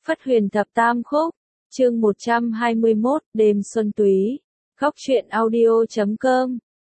Phất Huyền Thập Tam Khúc, chương 121, đêm xuân túy. Góc truyện audio.com.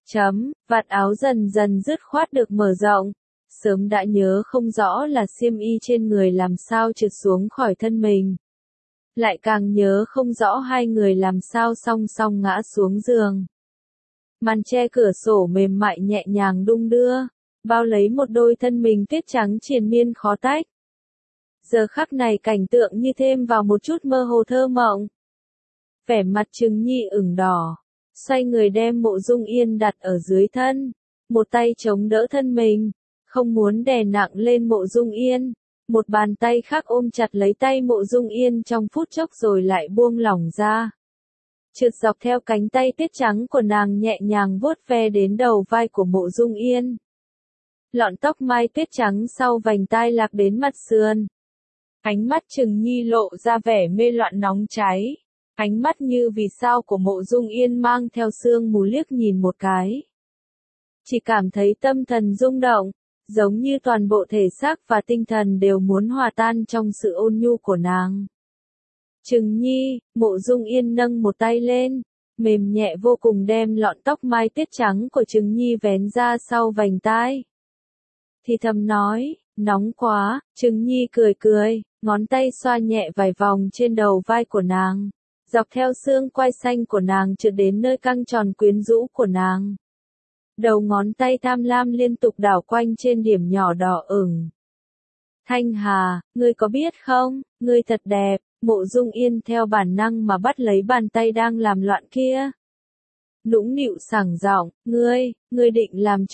Vạt áo dần dần dứt khoát được mở rộng. Sớm đã nhớ không rõ là xiêm y trên người làm sao trượt xuống khỏi thân mình. Lại càng nhớ không rõ hai người làm sao song song ngã xuống giường. Màn che cửa sổ mềm mại nhẹ nhàng đung đưa, bao lấy một đôi thân mình tuyết trắng triền miên khó tách. Giờ khắc này cảnh tượng như thêm vào một chút mơ hồ thơ mộng. Vẻ mặt Trừng Nhi ửng đỏ, xoay người đem Mộ Dung Yên đặt ở dưới thân, một tay chống đỡ thân mình, không muốn đè nặng lên Mộ Dung Yên, một bàn tay khác ôm chặt lấy tay Mộ Dung Yên trong phút chốc rồi lại buông lỏng ra. Trượt dọc theo cánh tay tuyết trắng của nàng nhẹ nhàng vuốt ve đến đầu vai của Mộ Dung Yên. Lọn tóc mai tuyết trắng sau vành tai lạc đến mặt sườn. Ánh mắt Trừng Nhi lộ ra vẻ mê loạn nóng cháy. Ánh mắt như vì sao của Mộ Dung Yên mang theo sương mù liếc nhìn một cái. Chỉ cảm thấy tâm thần rung động, giống như toàn bộ thể xác và tinh thần đều muốn hòa tan trong sự ôn nhu của nàng. Trừng Nhi, Mộ Dung Yên nâng một tay lên, mềm nhẹ vô cùng đem lọn tóc mai tuyết trắng của Trừng Nhi vén ra sau vành tai. Thì thầm nói, nóng quá. Trừng Nhi cười cười, ngón tay xoa nhẹ vài vòng trên đầu vai của nàng, dọc theo xương quai xanh của nàng trượt đến nơi căng tròn quyến rũ của nàng. Đầu ngón tay tham lam liên tục đảo quanh trên điểm nhỏ đỏ ửng. Thanh Hà, ngươi có biết không, ngươi thật đẹp. Mộ Dung Yên theo bản năng mà bắt lấy bàn tay đang làm loạn kia. Nũng nịu sảng giọng, ngươi định làm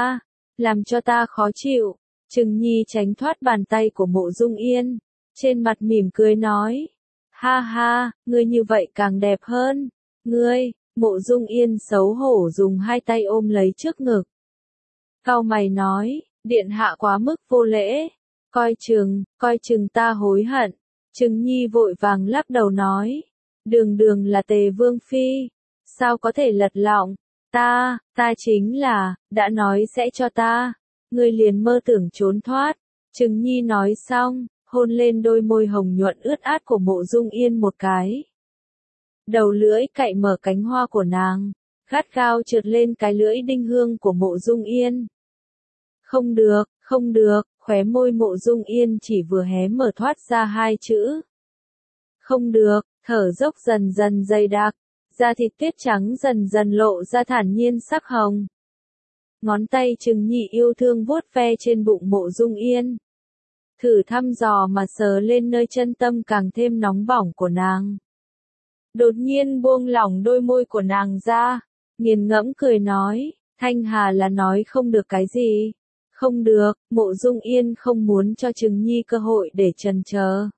cho ta khó chịu. Trừng Nhi tránh thoát bàn tay của Mộ Dung Yên, trên mặt mỉm cười nói, ha ha, ngươi như vậy càng đẹp hơn. Mộ Dung Yên xấu hổ dùng hai tay ôm lấy trước ngực. Cau mày nói, điện hạ quá mức vô lễ, coi chừng ta hối hận. Trừng Nhi vội vàng lắc đầu nói, đường là Tề Vương Phi, sao có thể lật lọng, ta chính là, đã nói sẽ cho ta, ngươi liền mơ tưởng trốn thoát. Trừng Nhi nói xong, hôn lên đôi môi hồng nhuận ướt át của Mộ Dung Yên một cái. Đầu lưỡi cạy mở cánh hoa của nàng, gắt gao trượt lên cái lưỡi đinh hương của Mộ Dung Yên. Không được, khóe môi Mộ Dung Yên chỉ vừa hé mở thoát ra hai chữ. Không được, thở dốc dần dần dày đặc, da thịt tuyết trắng dần dần lộ ra thản nhiên sắc hồng. Ngón tay Trừng Nhi yêu thương vuốt ve trên bụng Mộ Dung Yên. Thử thăm dò mà sờ lên nơi chân tâm càng thêm nóng bỏng của nàng. Đột nhiên buông lỏng đôi môi của nàng ra, nghiền ngẫm cười nói, Thanh Hà là nói không được cái gì. Không được, Mộ Dung Yên không muốn cho Trừng Nhi cơ hội để chần chờ.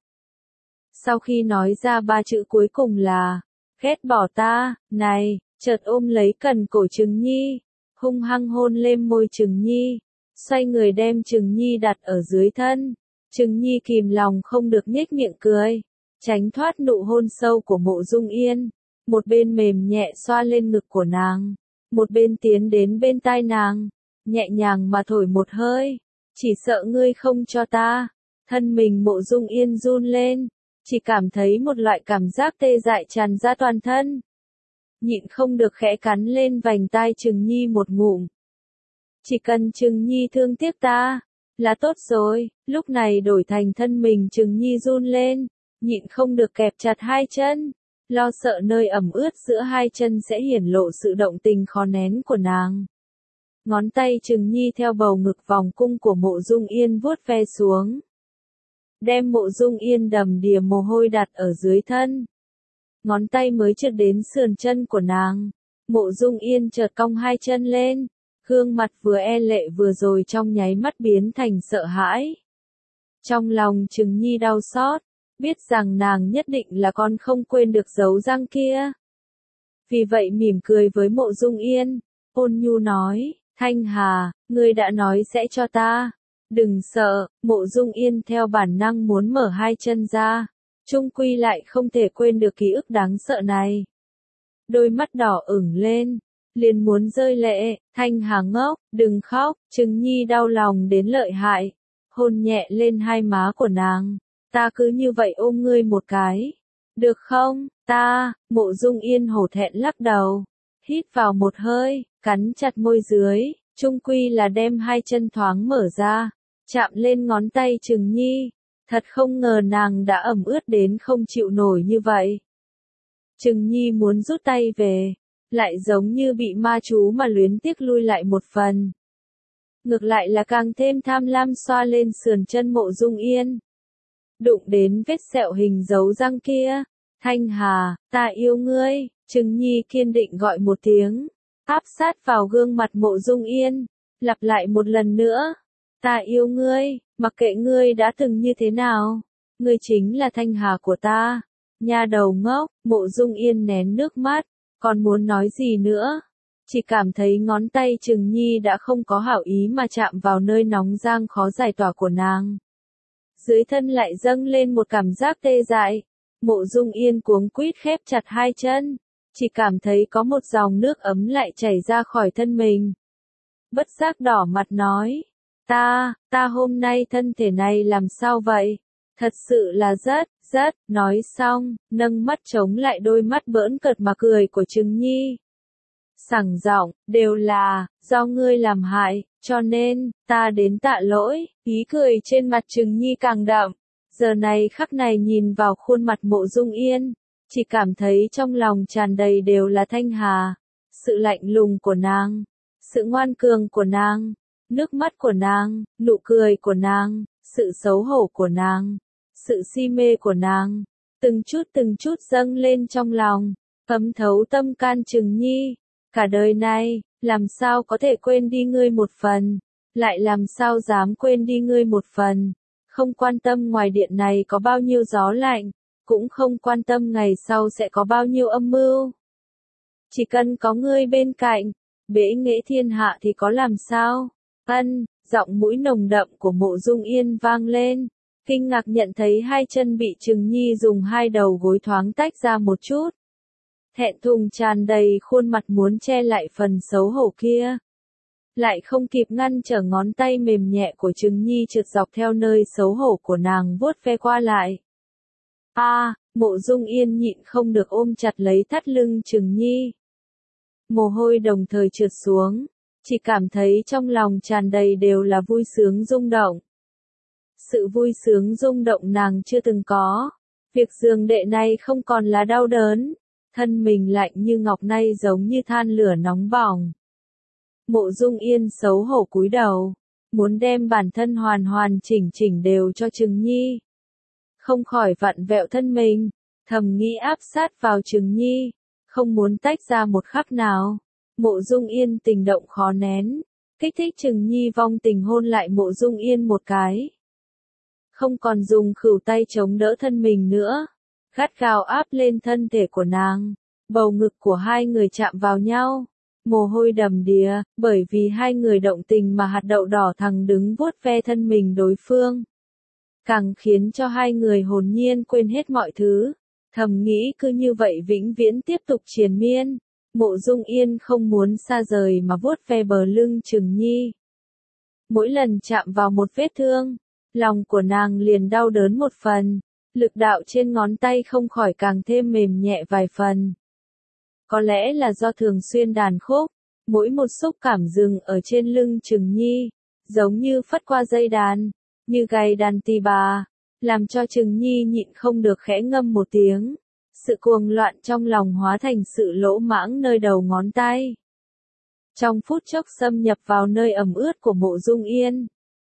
Sau khi nói ra ba chữ cuối cùng là, ghét bỏ ta, này, chợt ôm lấy cần cổ Trừng Nhi, hung hăng hôn lên môi Trừng Nhi, xoay người đem Trừng Nhi đặt ở dưới thân. Trừng Nhi kìm lòng không được nhếch miệng cười, tránh thoát nụ hôn sâu của Mộ Dung Yên, một bên mềm nhẹ xoa lên ngực của nàng, một bên tiến đến bên tai nàng, nhẹ nhàng mà thổi một hơi, chỉ sợ ngươi không cho ta. Thân mình Mộ Dung Yên run lên, chỉ cảm thấy một loại cảm giác tê dại tràn ra toàn thân. Nhịn không được khẽ cắn lên vành tai Trừng Nhi một ngụm. Chỉ cần Trừng Nhi thương tiếc ta, là tốt rồi. Lúc này đổi thành thân mình Trừng Nhi run lên, nhịn không được kẹp chặt hai chân, lo sợ nơi ẩm ướt giữa hai chân sẽ hiển lộ sự động tình khó nén của nàng. Ngón tay Trừng Nhi theo bầu ngực vòng cung của Mộ Dung Yên vuốt ve xuống. Đem Mộ Dung Yên đầm đìa mồ hôi đặt ở dưới thân. Ngón tay mới trượt đến sườn chân của nàng. Mộ Dung Yên chợt cong hai chân lên. Gương mặt vừa e lệ vừa rồi trong nháy mắt biến thành sợ hãi. Trong lòng Trừng Nhi đau xót, biết rằng nàng nhất định là con không quên được dấu răng kia. Vì vậy mỉm cười với Mộ Dung Yên, ôn nhu nói, Thanh Hà, ngươi đã nói sẽ cho ta. Đừng sợ. Mộ Dung Yên theo bản năng muốn mở hai chân ra, chung quy lại không thể quên được ký ức đáng sợ này. Đôi mắt đỏ ửng lên, liền muốn rơi lệ. Thanh Hà ngốc, đừng khóc. Trừng Nhi đau lòng đến lợi hại, hôn nhẹ lên hai má của nàng, ta cứ như vậy ôm ngươi một cái. Được không, Mộ Dung Yên hổ thẹn lắc đầu. Hít vào một hơi, cắn chặt môi dưới, chung quy là đem hai chân thoáng mở ra, chạm lên ngón tay Trừng Nhi. Thật không ngờ nàng đã ẩm ướt đến không chịu nổi như vậy. Trừng Nhi muốn rút tay về, lại giống như bị ma chú mà luyến tiếc lui lại một phần. Ngược lại là càng thêm tham lam xoa lên sườn chân Mộ Dung Yên. Đụng đến vết sẹo hình dấu răng kia. Thanh Hà, ta yêu ngươi, Trừng Nhi kiên định gọi một tiếng, áp sát vào gương mặt Mộ Dung Yên, lặp lại một lần nữa. Ta yêu ngươi, mặc kệ ngươi đã từng như thế nào, ngươi chính là Thanh Hà của ta. Nha đầu ngốc, Mộ Dung Yên nén nước mắt, còn muốn nói gì nữa? Chỉ cảm thấy ngón tay Trừng Nhi đã không có hảo ý mà chạm vào nơi nóng rang khó giải tỏa của nàng. Dưới thân lại dâng lên một cảm giác tê dại. Mộ Dung Yên cuống quýt khép chặt hai chân, chỉ cảm thấy có một dòng nước ấm lại chảy ra khỏi thân mình. Bất giác đỏ mặt nói, ta hôm nay thân thể này làm sao vậy? Thật sự là rất, nói xong, nâng mắt chống lại đôi mắt bỡn cợt mà cười của Trừng Nhi. Sảng giọng, đều là, do ngươi làm hại, cho nên, ta đến tạ lỗi, ý cười trên mặt Trừng Nhi càng đậm. Giờ này khắc này nhìn vào khuôn mặt Mộ Dung Yên, chỉ cảm thấy trong lòng tràn đầy đều là Thanh Hà, sự lạnh lùng của nàng, sự ngoan cường của nàng, nước mắt của nàng, nụ cười của nàng, sự xấu hổ của nàng, sự si mê của nàng, từng chút dâng lên trong lòng, thấm thấu tâm can Trừng Nhi. Cả đời này, làm sao có thể quên đi ngươi một phần, lại làm sao dám quên đi ngươi một phần. Không quan tâm ngoài điện này có bao nhiêu gió lạnh, cũng không quan tâm ngày sau sẽ có bao nhiêu âm mưu. Chỉ cần có ngươi bên cạnh, bẽ nghệ thiên hạ thì có làm sao? Giọng mũi nồng đậm của Mộ Dung Yên vang lên, kinh ngạc nhận thấy hai chân bị Trừng Nhi dùng hai đầu gối thoáng tách ra một chút. Thẹn thùng tràn đầy khuôn mặt muốn che lại phần xấu hổ kia. Lại không kịp ngăn trở ngón tay mềm nhẹ của Trừng Nhi trượt dọc theo nơi xấu hổ của nàng vuốt ve qua lại. Mộ Dung Yên nhịn không được ôm chặt lấy thắt lưng Trừng Nhi. Mồ hôi đồng thời trượt xuống, chỉ cảm thấy trong lòng tràn đầy đều là vui sướng rung động. Sự vui sướng rung động nàng chưa từng có. Việc giường đệ này không còn là đau đớn, thân mình lạnh như ngọc nay giống như than lửa nóng bỏng. Mộ Dung Yên xấu hổ cúi đầu, muốn đem bản thân hoàn hoàn chỉnh đều cho Trừng Nhi. Không khỏi vặn vẹo thân mình, thầm nghĩ áp sát vào Trừng Nhi, không muốn tách ra một khắc nào. Mộ Dung Yên tình động khó nén, kích thích Trừng Nhi vong tình hôn lại Mộ Dung Yên một cái. Không còn dùng khuỷu tay chống đỡ thân mình nữa, gắt gao áp lên thân thể của nàng, bầu ngực của hai người chạm vào nhau. Mồ hôi đầm đìa, bởi vì hai người động tình mà hạt đậu đỏ thằng đứng vuốt ve thân mình đối phương. Càng khiến cho hai người hồn nhiên quên hết mọi thứ, thầm nghĩ cứ như vậy vĩnh viễn tiếp tục triền miên. Mộ Dung Yên không muốn xa rời mà vuốt ve bờ lưng Trừng Nhi. Mỗi lần chạm vào một vết thương, lòng của nàng liền đau đớn một phần, lực đạo trên ngón tay không khỏi càng thêm mềm nhẹ vài phần. Có lẽ là do thường xuyên đàn khúc, mỗi một xúc cảm dừng ở trên lưng Trừng Nhi, giống như phất qua dây đàn, như gảy đàn tỳ bà, làm cho Trừng Nhi nhịn không được khẽ ngâm một tiếng. Sự cuồng loạn trong lòng hóa thành sự lỗ mãng nơi đầu ngón tay. Trong phút chốc xâm nhập vào nơi ẩm ướt của Mộ Dung Yên.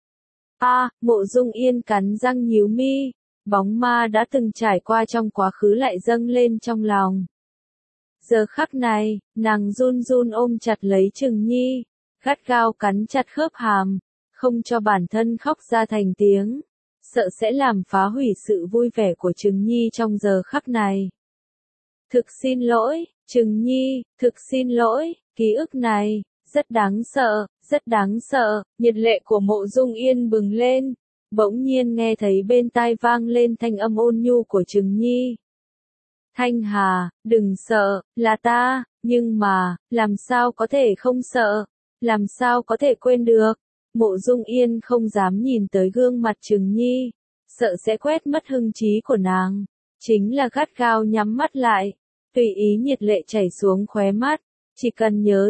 Mộ Dung Yên cắn răng nhíu mi, bóng ma đã từng trải qua trong quá khứ lại dâng lên trong lòng. Giờ khắc này, nàng run run ôm chặt lấy Trừng Nhi, gắt gao cắn chặt khớp hàm, không cho bản thân khóc ra thành tiếng, sợ sẽ làm phá hủy sự vui vẻ của Trừng Nhi trong giờ khắc này. Thực xin lỗi, Trừng Nhi, thực xin lỗi, ký ức này, rất đáng sợ, nhiệt lệ của Mộ Dung Yên bừng lên, bỗng nhiên nghe thấy bên tai vang lên thanh âm ôn nhu của Trừng Nhi. Thanh Hà, đừng sợ, là ta, nhưng mà, làm sao có thể không sợ, làm sao có thể quên được. Mộ Dung Yên không dám nhìn tới gương mặt Trừng Nhi, sợ sẽ quét mất hưng trí của nàng. Chính là gắt gao nhắm mắt lại, tùy ý nhiệt lệ chảy xuống khóe mắt, chỉ cần nhớ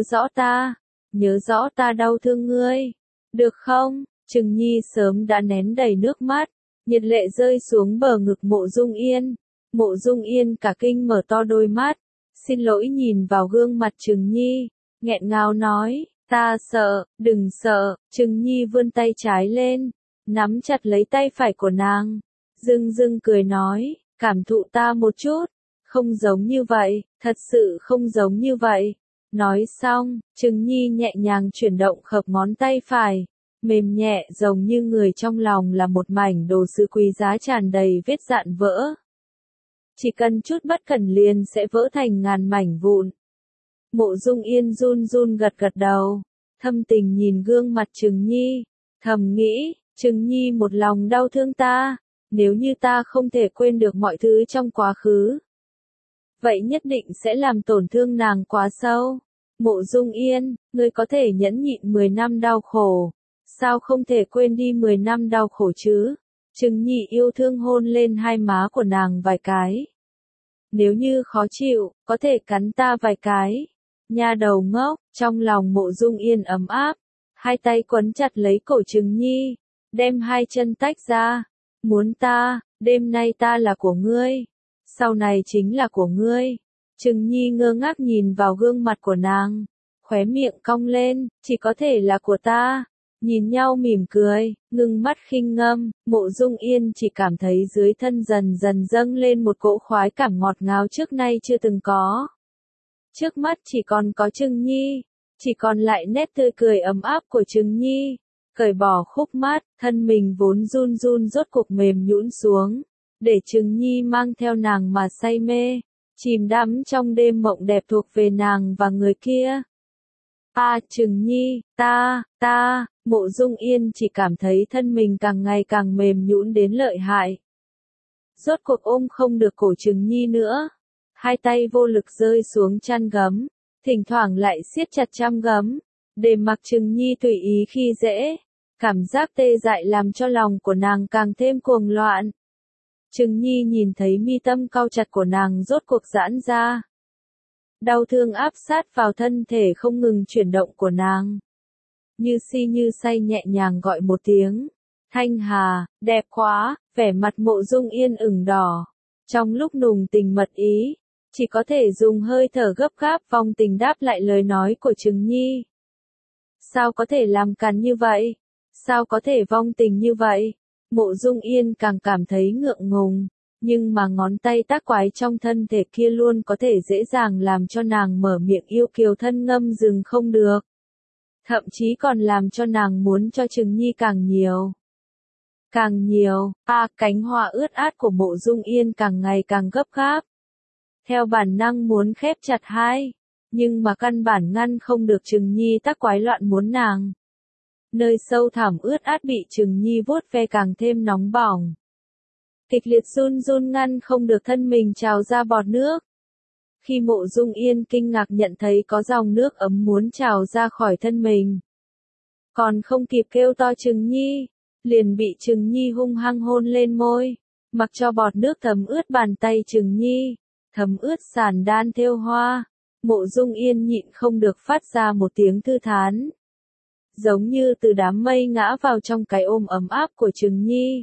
rõ ta đau thương ngươi, được không? Trừng Nhi sớm đã nén đầy nước mắt, nhiệt lệ rơi xuống bờ ngực Mộ Dung Yên. Mộ Dung Yên cả kinh mở to đôi mắt, xin lỗi nhìn vào gương mặt Trừng Nhi, nghẹn ngào nói, ta sợ, đừng sợ. Trừng Nhi vươn tay trái lên, nắm chặt lấy tay phải của nàng, dưng dưng cười nói, cảm thụ ta một chút, không giống như vậy, thật sự không giống như vậy. Nói xong, Trừng Nhi nhẹ nhàng chuyển động khớp ngón tay phải, mềm nhẹ giống như người trong lòng là một mảnh đồ sứ quý giá tràn đầy vết dạn vỡ. Chỉ cần chút bất cẩn liền sẽ vỡ thành ngàn mảnh vụn. Mộ Dung Yên run run gật gật đầu, thâm tình nhìn gương mặt Trừng Nhi, thầm nghĩ, Trừng Nhi một lòng đau thương ta, nếu như ta không thể quên được mọi thứ trong quá khứ, vậy nhất định sẽ làm tổn thương nàng quá sâu. Mộ Dung Yên, ngươi có thể nhẫn nhịn 10 năm đau khổ, sao không thể quên đi 10 năm đau khổ chứ? Trừng Nhi yêu thương hôn lên hai má của nàng vài cái. Nếu như khó chịu, có thể cắn ta vài cái. Nha đầu ngốc, trong lòng Mộ Dung Yên ấm áp, hai tay quấn chặt lấy cổ Trừng Nhi, đem hai chân tách ra. Muốn ta, đêm nay ta là của ngươi, sau này chính là của ngươi. Trừng Nhi ngơ ngác nhìn vào gương mặt của nàng, khóe miệng cong lên, chỉ có thể là của ta. Nhìn nhau mỉm cười, ngưng mắt khinh ngâm, Mộ Dung Yên chỉ cảm thấy dưới thân dần dần dâng lên một cỗ khoái cảm ngọt ngào trước nay chưa từng có. Trước mắt chỉ còn có Trừng Nhi, chỉ còn lại nét tươi cười ấm áp của Trừng Nhi. Cởi bỏ khúc mát, thân mình vốn run run rốt cuộc mềm nhũn xuống, để Trừng Nhi mang theo nàng mà say mê, chìm đắm trong đêm mộng đẹp thuộc về nàng và người kia. Trừng Nhi, Mộ Dung Yên chỉ cảm thấy thân mình càng ngày càng mềm nhũn đến lợi hại. Rốt cuộc ôm không được cổ Trừng Nhi nữa, hai tay vô lực rơi xuống chăn gấm, thỉnh thoảng lại siết chặt chăn gấm, để mặc Trừng Nhi tùy ý khi dễ. Cảm giác tê dại làm cho lòng của nàng càng thêm cuồng loạn. Trừng Nhi nhìn thấy mi tâm cau chặt của nàng rốt cuộc giãn ra. Đau thương áp sát vào thân thể không ngừng chuyển động của nàng. Như si như say nhẹ nhàng gọi một tiếng. Thanh Hà, đẹp quá, vẻ mặt Mộ Dung Yên ửng đỏ. Trong lúc nùng tình mật ý, chỉ có thể dùng hơi thở gấp gáp vong tình đáp lại lời nói của Trừng Nhi. Sao có thể làm càn như vậy? Sao có thể vong tình như vậy? Mộ Dung Yên càng cảm thấy ngượng ngùng, nhưng mà ngón tay tác quái trong thân thể kia luôn có thể dễ dàng làm cho nàng mở miệng yêu kiều thân ngâm dừng không được. Thậm chí còn làm cho nàng muốn cho Trừng Nhi càng nhiều. Càng nhiều, cánh hoa ướt át của Mộ Dung Yên càng ngày càng gấp gáp. Theo bản năng muốn khép chặt hai, nhưng mà căn bản ngăn không được Trừng Nhi tác quái loạn muốn nàng. Nơi sâu thẳm ướt át bị Trừng Nhi vuốt ve càng thêm nóng bỏng. Kịch liệt run run ngăn không được thân mình trào ra bọt nước. Khi Mộ Dung Yên kinh ngạc nhận thấy có dòng nước ấm muốn trào ra khỏi thân mình. Còn không kịp kêu to Trừng Nhi, liền bị Trừng Nhi hung hăng hôn lên môi, mặc cho bọt nước thấm ướt bàn tay Trừng Nhi, thấm ướt sàn đan thêu hoa. Mộ Dung Yên nhịn không được phát ra một tiếng thư thán. Giống như từ đám mây ngã vào trong cái ôm ấm áp của Trừng Nhi.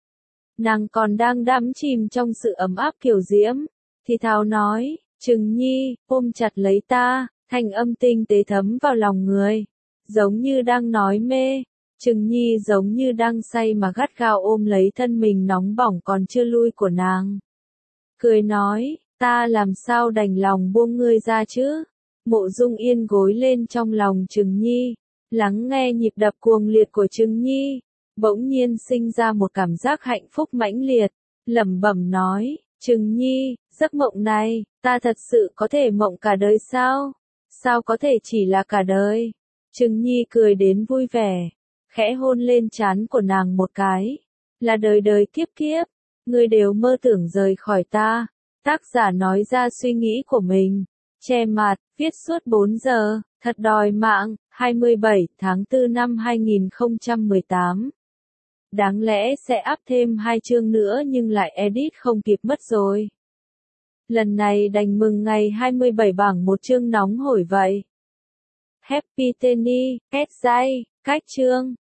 Nàng còn đang đắm chìm trong sự ấm áp kiều diễm, thì thào nói, Trừng Nhi, ôm chặt lấy ta, thanh âm tinh tế thấm vào lòng người, giống như đang nói mê. Trừng Nhi giống như đang say mà gắt gao ôm lấy thân mình nóng bỏng còn chưa lui của nàng. Cười nói, ta làm sao đành lòng buông ngươi ra chứ? Mộ Dung Yên gối lên trong lòng Trừng Nhi, lắng nghe nhịp đập cuồng liệt của Trừng Nhi, bỗng nhiên sinh ra một cảm giác hạnh phúc mãnh liệt, lẩm bẩm nói, Trừng Nhi, giấc mộng này, ta thật sự có thể mộng cả đời sao? Sao có thể chỉ là cả đời? Trừng Nhi cười đến vui vẻ, khẽ hôn lên trán của nàng một cái, là đời đời kiếp kiếp, ngươi đều mơ tưởng rời khỏi ta. Tác giả nói ra suy nghĩ của mình, che mặt, viết suốt 4 giờ, thật đòi mạng, 27 tháng 4 năm 2018. Đáng lẽ sẽ up thêm 2 chương nữa nhưng lại edit không kịp mất rồi. Lần này đành mừng ngày 27 bảng một chương nóng hổi vậy. Happy Tenny, kết dây, cách chương.